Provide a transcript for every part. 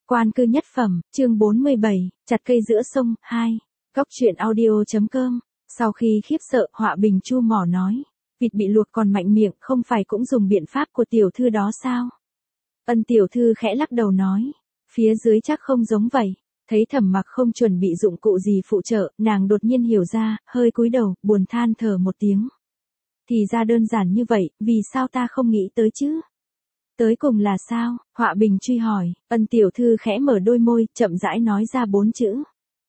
Quan cư nhất phẩm, chương 47, chặt cây giữa sông, 2. Cóc truyện audio.com. Sau khi khiếp sợ, Họa Bình chu mỏ nói. Vịt bị luộc còn mạnh miệng, không phải cũng dùng biện pháp của tiểu thư đó sao? Ân tiểu thư khẽ lắc đầu nói. Phía dưới chắc không giống vậy. Thấy Thẩm Mặc không chuẩn bị dụng cụ gì phụ trợ, nàng đột nhiên hiểu ra, hơi cúi đầu, buồn than thở một tiếng. Thì ra đơn giản như vậy, vì sao ta không nghĩ tới chứ? Tới cùng là sao? Họa Bình truy hỏi. Ân tiểu thư khẽ mở đôi môi, chậm rãi nói ra 4 chữ.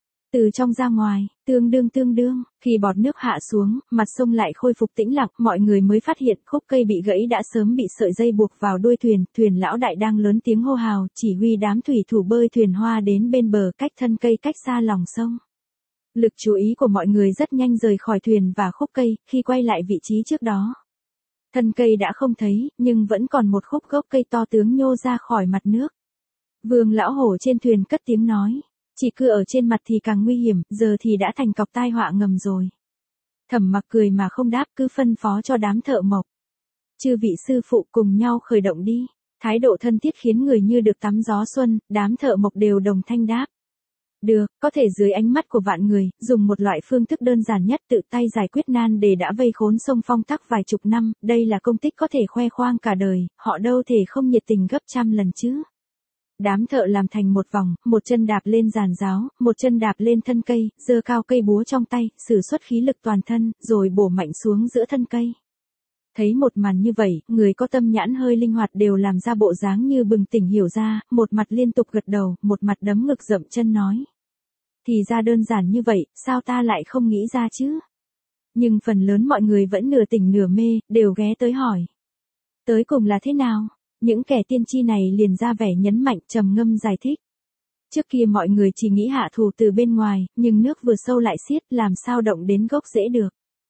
Từ trong ra ngoài, tương đương, khi bọt nước hạ xuống, mặt sông lại khôi phục tĩnh lặng, mọi người mới phát hiện khúc cây bị gãy đã sớm bị sợi dây buộc vào đuôi thuyền, thuyền lão đại đang lớn tiếng hô hào, chỉ huy đám thủy thủ bơi thuyền hoa đến bên bờ cách thân cây cách xa lòng sông. Lực chú ý của mọi người rất nhanh rời khỏi thuyền và khúc cây, khi quay lại vị trí trước đó. Thân cây đã không thấy, nhưng vẫn còn một khúc gốc cây to tướng nhô ra khỏi mặt nước. Vương lão hổ trên thuyền cất tiếng nói. Chỉ cứ ở trên mặt thì càng nguy hiểm, giờ thì đã thành cọc tai họa ngầm rồi. Thẩm Mặc cười mà không đáp, cứ phân phó cho đám thợ mộc. Chư vị sư phụ cùng nhau khởi động đi. Thái độ thân thiết khiến người như được tắm gió xuân, đám thợ mộc đều đồng thanh đáp. Được, có thể dưới ánh mắt của vạn người, dùng một loại phương thức đơn giản nhất tự tay giải quyết nan đề đã vây khốn sông Phong Tắc vài chục năm, đây là công tích có thể khoe khoang cả đời, họ đâu thể không nhiệt tình gấp trăm lần chứ. Đám thợ làm thành một vòng, một chân đạp lên giàn giáo, một chân đạp lên thân cây, giơ cao cây búa trong tay, sử xuất khí lực toàn thân, rồi bổ mạnh xuống giữa thân cây. Thấy một màn như vậy, người có tâm nhãn hơi linh hoạt đều làm ra bộ dáng như bừng tỉnh hiểu ra, một mặt liên tục gật đầu, một mặt đấm ngực dậm chân nói. Thì ra đơn giản như vậy, sao ta lại không nghĩ ra chứ? Nhưng phần lớn mọi người vẫn nửa tỉnh nửa mê, đều ghé tới hỏi. Tới cùng là thế nào? Những kẻ tiên tri này liền ra vẻ nhấn mạnh trầm ngâm giải thích. Trước kia mọi người chỉ nghĩ hạ thủ từ bên ngoài, nhưng nước vừa sâu lại xiết, làm sao động đến gốc rễ được.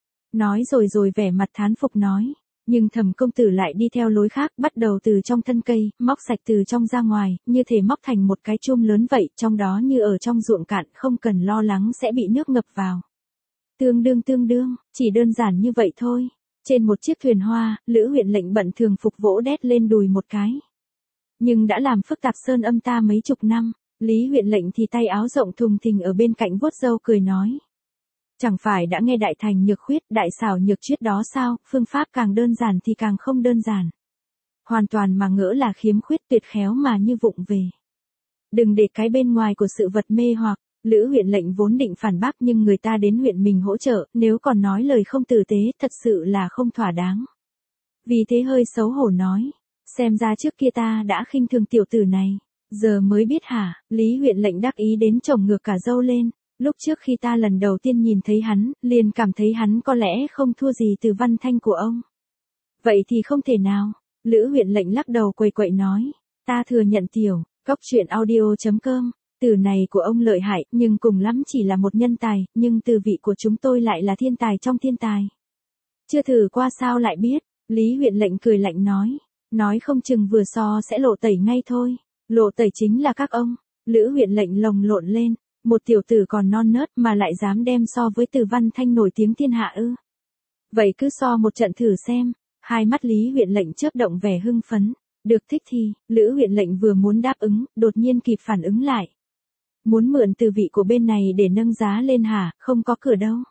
Nói rồi vẻ mặt thán phục nói. Nhưng Thẩm công tử lại đi theo lối khác, bắt đầu từ trong thân cây, móc sạch từ trong ra ngoài, như thể móc thành một cái chum lớn vậy, trong đó như ở trong ruộng cạn, không cần lo lắng sẽ bị nước ngập vào. Tương đương, chỉ đơn giản như vậy thôi. Trên một chiếc thuyền hoa, Lữ huyện lệnh bận thường phục vỗ đét lên đùi một cái. Nhưng đã làm phức tạp sơn âm ta mấy chục năm, Lý huyện lệnh thì tay áo rộng thùng thình ở bên cạnh vuốt râu cười nói. Chẳng phải đã nghe đại thành nhược khuyết, đại xảo nhược triết đó sao, phương pháp càng đơn giản thì càng không đơn giản. Hoàn toàn mà ngỡ là khiếm khuyết tuyệt khéo mà như vụng về. Đừng để cái bên ngoài của sự vật mê hoặc. Lữ huyện lệnh vốn định phản bác nhưng người ta đến huyện mình hỗ trợ, nếu còn nói lời không tử tế, thật sự là không thỏa đáng. Vì thế hơi xấu hổ nói, xem ra trước kia ta đã khinh thường tiểu tử này, giờ mới biết hả? Lý huyện lệnh đắc ý đến chồng ngược cả râu lên, lúc trước khi ta lần đầu tiên nhìn thấy hắn, liền cảm thấy hắn có lẽ không thua gì từ Văn Thanh của ông. Vậy thì không thể nào, Lữ huyện lệnh lắc đầu quậy quậy nói, ta thừa nhận tiểu, cóc truyện audio.com. Từ này của ông lợi hại, nhưng cùng lắm chỉ là một nhân tài, nhưng từ vị của chúng tôi lại là thiên tài trong thiên tài. Chưa thử qua sao lại biết, Lý huyện lệnh cười lạnh nói không chừng vừa so sẽ lộ tẩy ngay thôi, lộ tẩy chính là các ông. Lữ huyện lệnh lồng lộn lên, một tiểu tử còn non nớt mà lại dám đem so với Từ Văn Thanh nổi tiếng thiên hạ ư. Vậy cứ so một trận thử xem, hai mắt Lý huyện lệnh chớp động vẻ hưng phấn, được thích thì, Lữ huyện lệnh vừa muốn đáp ứng, đột nhiên kịp phản ứng lại. Muốn mượn từ vị của bên này để nâng giá lên hả, không có cửa đâu.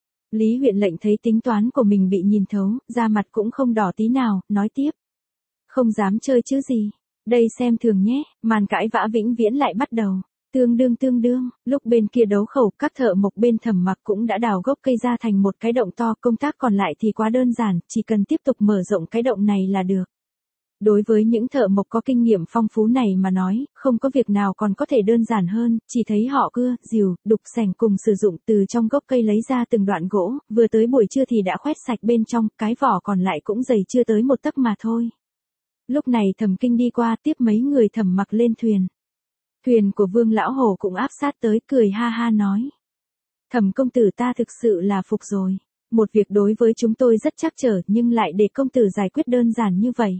Lý huyện lệnh thấy tính toán của mình bị nhìn thấu, da mặt cũng không đỏ tí nào, nói tiếp. Không dám chơi chứ gì, đây xem thường nhé, màn cãi vã vĩnh viễn lại bắt đầu. Tương đương, lúc bên kia đấu khẩu, các thợ mộc bên Thẩm Mặc cũng đã đào gốc cây ra thành một cái động to, công tác còn lại thì quá đơn giản, chỉ cần tiếp tục mở rộng cái động này là được. Đối với những thợ mộc có kinh nghiệm phong phú này mà nói, không có việc nào còn có thể đơn giản hơn, chỉ thấy họ cưa, rìu, đục xẻng cùng sử dụng từ trong gốc cây lấy ra từng đoạn gỗ, vừa tới buổi trưa thì đã khoét sạch bên trong, cái vỏ còn lại cũng dày chưa tới một tấc mà thôi. Lúc này Thẩm Kinh đi qua tiếp mấy người Thẩm Mặc lên thuyền. Thuyền của Vương lão hổ cũng áp sát tới, cười ha ha nói. Thẩm công tử ta thực sự là phục rồi. Một việc đối với chúng tôi rất trắc trở nhưng lại để công tử giải quyết đơn giản như vậy.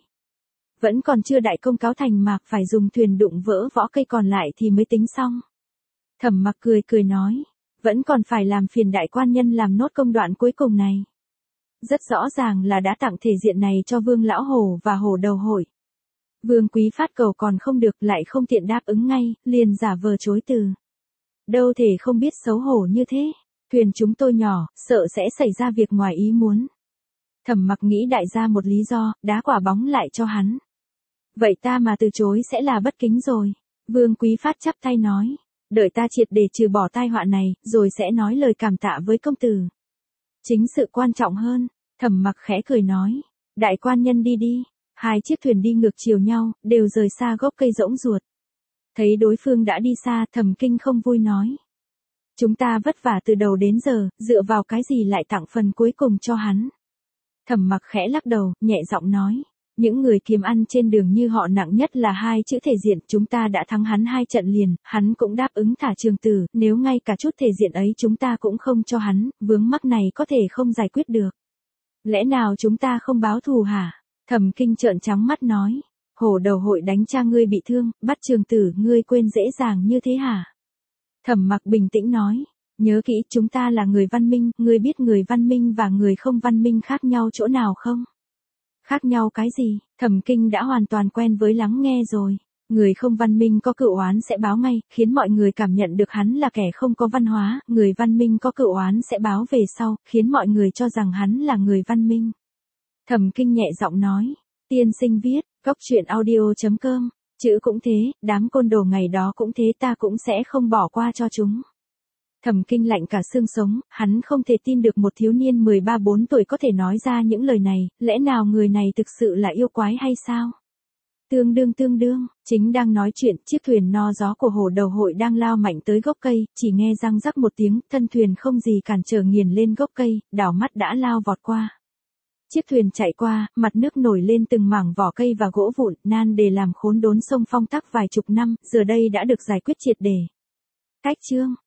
Vẫn còn chưa đại công cáo thành mà phải dùng thuyền đụng vỡ võ cây còn lại thì mới tính xong. Thẩm Mặc cười nói, vẫn còn phải làm phiền đại quan nhân làm nốt công đoạn cuối cùng này. Rất rõ ràng là đã tặng thể diện này cho Vương lão hổ và hổ đầu hội. Vương Quý Phát cầu còn không được lại không tiện đáp ứng ngay, liền giả vờ chối từ. Đâu thể không biết xấu hổ như thế. Thuyền chúng tôi nhỏ, sợ sẽ xảy ra việc ngoài ý muốn. Thẩm Mặc nghĩ đại ra một lý do, đá quả bóng lại cho hắn. Vậy ta mà từ chối sẽ là bất kính rồi. Vương Quý Phát chắp tay nói. Đợi ta triệt để trừ bỏ tai họa này, rồi sẽ nói lời cảm tạ với công tử. Chính sự quan trọng hơn. Thẩm Mặc khẽ cười nói. Đại quan nhân đi đi. Hai chiếc thuyền đi ngược chiều nhau, đều rời xa gốc cây rỗng ruột. Thấy đối phương đã đi xa, Thẩm Kinh không vui nói. Chúng ta vất vả từ đầu đến giờ, dựa vào cái gì lại tặng phần cuối cùng cho hắn. Thẩm Mặc khẽ lắc đầu, nhẹ giọng nói. Những người kiếm ăn trên đường như họ nặng nhất là hai chữ thể diện, chúng ta đã thắng hắn 2 trận liền, hắn cũng đáp ứng thả Trường Tử, nếu ngay cả chút thể diện ấy chúng ta cũng không cho hắn, vướng mắc này có thể không giải quyết được. Lẽ nào chúng ta không báo thù hả? Thẩm Kinh trợn trắng mắt nói. Hổ Đầu Hội đánh cha ngươi bị thương, bắt Trường Tử ngươi quên dễ dàng như thế hả? Thẩm Mặc bình tĩnh nói. Nhớ kỹ, chúng ta là người văn minh, ngươi biết người văn minh và người không văn minh khác nhau chỗ nào không? Khác nhau cái gì? Thẩm Kinh đã hoàn toàn quen với lắng nghe rồi. Người không văn minh có cựu oán sẽ báo ngay, khiến mọi người cảm nhận được hắn là kẻ không có văn hóa, người văn minh có cựu oán sẽ báo về sau, khiến mọi người cho rằng hắn là người văn minh. Thẩm Kinh nhẹ giọng nói. Tiên sinh viết, goctruyện.audio.com, chữ cũng thế, đám côn đồ ngày đó cũng thế, ta cũng sẽ không bỏ qua cho chúng. Thẩm Kinh lạnh cả xương sống, hắn không thể tin được một thiếu niên 13-14 tuổi có thể nói ra những lời này, lẽ nào người này thực sự là yêu quái hay sao? Tương đương, chính đang nói chuyện, chiếc thuyền no gió của Hổ Đầu Hội đang lao mạnh tới gốc cây, chỉ nghe răng rắc một tiếng, thân thuyền không gì cản trở nghiền lên gốc cây, đảo mắt đã lao vọt qua. Chiếc thuyền chạy qua, mặt nước nổi lên từng mảng vỏ cây và gỗ vụn, nan để làm khốn đốn sông Phong Tắc vài chục năm, giờ đây đã được giải quyết triệt để. Cách chương